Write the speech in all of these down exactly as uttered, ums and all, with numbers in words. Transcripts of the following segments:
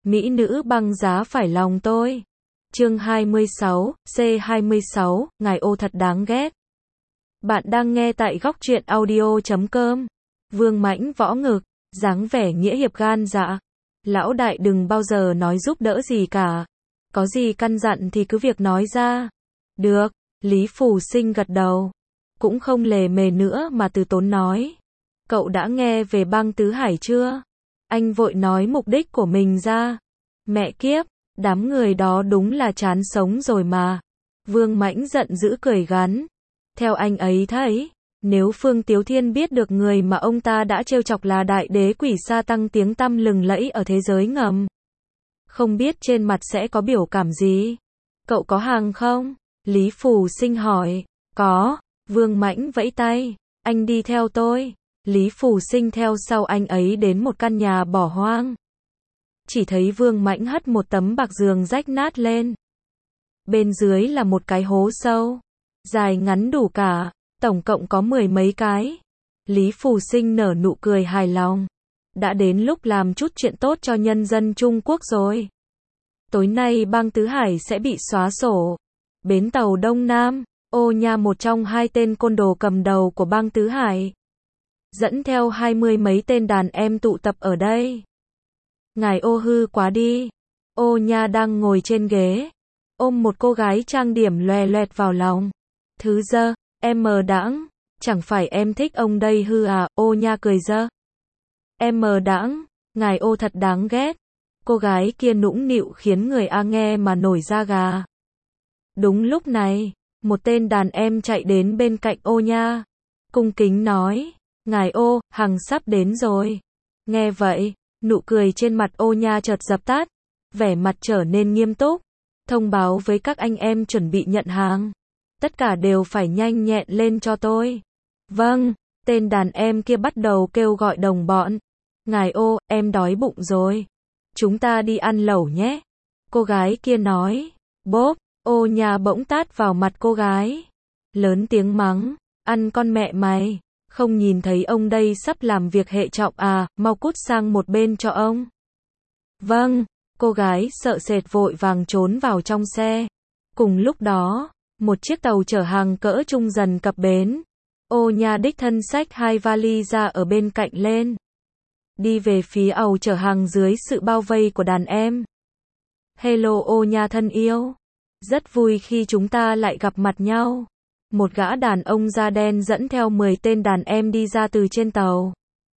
Mỹ nữ băng giá phải lòng tôi. Chương hai mươi sáu, C hai mươi sáu, ngài ô thật đáng ghét. Bạn đang nghe tại góc truyện audio chấm com. Vương Mãnh võ ngực, dáng vẻ nghĩa hiệp gan dạ. Lão đại đừng bao giờ nói giúp đỡ gì cả. Có gì căn dặn thì cứ việc nói ra. Được, Lý Phù Sinh gật đầu. Cũng không lề mề nữa mà từ tốn nói. Cậu đã nghe về băng Tứ Hải chưa? Anh vội nói mục đích của mình ra. Mẹ kiếp, đám người đó đúng là chán sống rồi mà. Vương Mãnh giận dữ cười gắn. Theo anh ấy thấy, nếu Phương Tiếu Thiên biết được người mà ông ta đã trêu chọc là đại đế quỷ sa tăng tiếng tăm lừng lẫy ở thế giới ngầm, không biết trên mặt sẽ có biểu cảm gì. Cậu có hàng không? Lý Phù Sinh hỏi. Có. Vương Mãnh vẫy tay. Anh đi theo tôi. Lý Phù Sinh theo sau anh ấy đến một căn nhà bỏ hoang. Chỉ thấy Vương Mãnh hất một tấm bạc giường rách nát lên. Bên dưới là một cái hố sâu. Dài ngắn đủ cả. Tổng cộng có mười mấy cái. Lý Phù Sinh nở nụ cười hài lòng. Đã đến lúc làm chút chuyện tốt cho nhân dân Trung Quốc rồi. Tối nay băng Tứ Hải sẽ bị xóa sổ. Bến tàu Đông Nam, Ô Nha một trong hai tên côn đồ cầm đầu của băng Tứ Hải, dẫn theo hai mươi mấy tên đàn em tụ tập ở đây. Ngài ô hư quá đi. Ô Nha đang ngồi trên ghế, ôm một cô gái trang điểm loè loẹt vào lòng. Thứ dơ, em mờ đãng, chẳng phải em thích ông đây hư à? Ô Nha cười dơ. Em mờ đãng, ngài ô thật đáng ghét. Cô gái kia nũng nịu khiến người A nghe mà nổi da gà. Đúng lúc này, một tên đàn em chạy đến bên cạnh Ô Nha, cung kính nói, ngài ô, Hằng sắp đến rồi. Nghe vậy, nụ cười trên mặt Ô Nha chợt dập tắt, vẻ mặt trở nên nghiêm túc, thông báo với các anh em chuẩn bị nhận hàng. Tất cả đều phải nhanh nhẹn lên cho tôi. Vâng, tên đàn em kia bắt đầu kêu gọi đồng bọn. Ngài ô, em đói bụng rồi. Chúng ta đi ăn lẩu nhé. Cô gái kia nói. Bốp, Ô Nha bỗng tát vào mặt cô gái. Lớn tiếng mắng. Ăn con mẹ mày. Không nhìn thấy ông đây sắp làm việc hệ trọng à, mau cút sang một bên cho ông. Vâng, cô gái sợ sệt vội vàng trốn vào trong xe. Cùng lúc đó, một chiếc tàu chở hàng cỡ trung dần cập bến. Ô Nha đích thân xách hai vali ra ở bên cạnh lên. Đi về phía àu chở hàng dưới sự bao vây của đàn em. Hello Ô Nha thân yêu. Rất vui khi chúng ta lại gặp mặt nhau. Một gã đàn ông da đen dẫn theo mười tên đàn em đi ra từ trên tàu.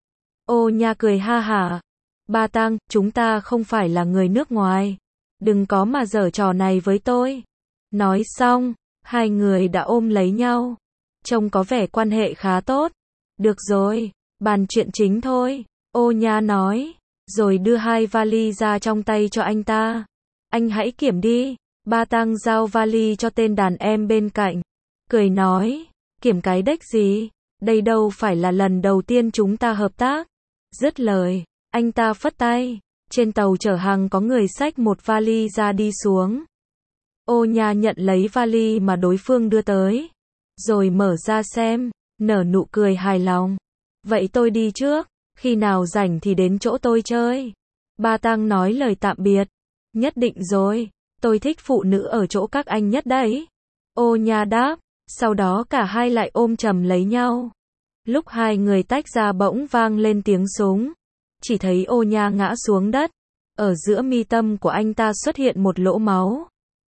Ô Nha cười ha hả. Ba Tăng, chúng ta không phải là người nước ngoài. Đừng có mà giở trò này với tôi. Nói xong, hai người đã ôm lấy nhau. Trông có vẻ quan hệ khá tốt. Được rồi, bàn chuyện chính thôi. Ô Nha nói, rồi đưa hai vali ra trong tay cho anh ta. Anh hãy kiểm đi. Ba Tăng giao vali cho tên đàn em bên cạnh. Cười nói, kiểm cái đếch gì, đây đâu phải là lần đầu tiên chúng ta hợp tác. Dứt lời, anh ta phất tay. Trên tàu chở hàng có người xách một vali ra đi xuống. Ô Nha nhận lấy vali mà đối phương đưa tới. Rồi mở ra xem, nở nụ cười hài lòng. Vậy tôi đi trước. Khi nào rảnh thì đến chỗ tôi chơi. Ba Tăng nói lời tạm biệt. Nhất định rồi, tôi thích phụ nữ ở chỗ các anh nhất đấy. Ô Nha đáp, sau đó cả hai lại ôm chầm lấy nhau. Lúc hai người tách ra bỗng vang lên tiếng súng. Chỉ thấy Ô Nha ngã xuống đất. Ở giữa mi tâm của anh ta xuất hiện một lỗ máu.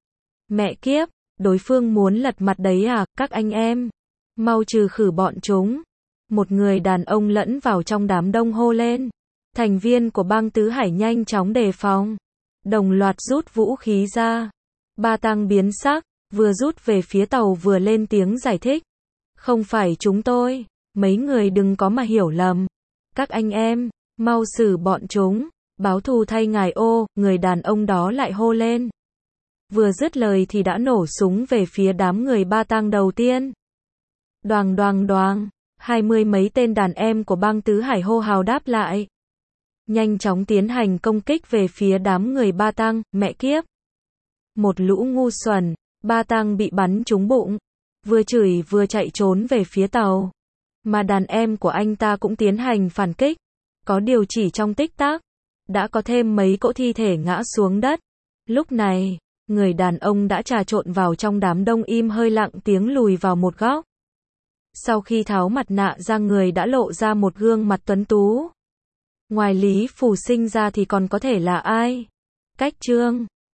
Mẹ kiếp, đối phương muốn lật mặt đấy à, các anh em. Mau trừ khử bọn chúng. Một người đàn ông lẫn vào trong đám đông hô lên. Thành viên của băng Tứ Hải nhanh chóng đề phòng. Đồng loạt rút vũ khí ra. Ba Tăng biến sắc, vừa rút về phía tàu vừa lên tiếng giải thích. Không phải chúng tôi, mấy người đừng có mà hiểu lầm. Các anh em, mau xử bọn chúng, báo thù thay ngài ô, người đàn ông đó lại hô lên. Vừa dứt lời thì đã nổ súng về phía đám người Ba Tăng đầu tiên. Đoàng đoàng đoàng. Hai mươi mấy tên đàn em của băng Tứ Hải hô hào đáp lại. Nhanh chóng tiến hành công kích về phía đám người Ba Tăng, mẹ kiếp. Một lũ ngu xuẩn, Ba Tăng bị bắn trúng bụng. Vừa chửi vừa chạy trốn về phía tàu. Mà đàn em của anh ta cũng tiến hành phản kích. Có điều chỉ trong tích tắc. đã có thêm mấy cỗ thi thể ngã xuống đất. Lúc này, người đàn ông đã trà trộn vào trong đám đông im hơi lặng tiếng lùi vào một góc. Sau khi tháo mặt nạ ra, người đã lộ ra một gương mặt tuấn tú. Ngoài Lý Phù Sinh ra thì còn có thể là ai? Cách Trương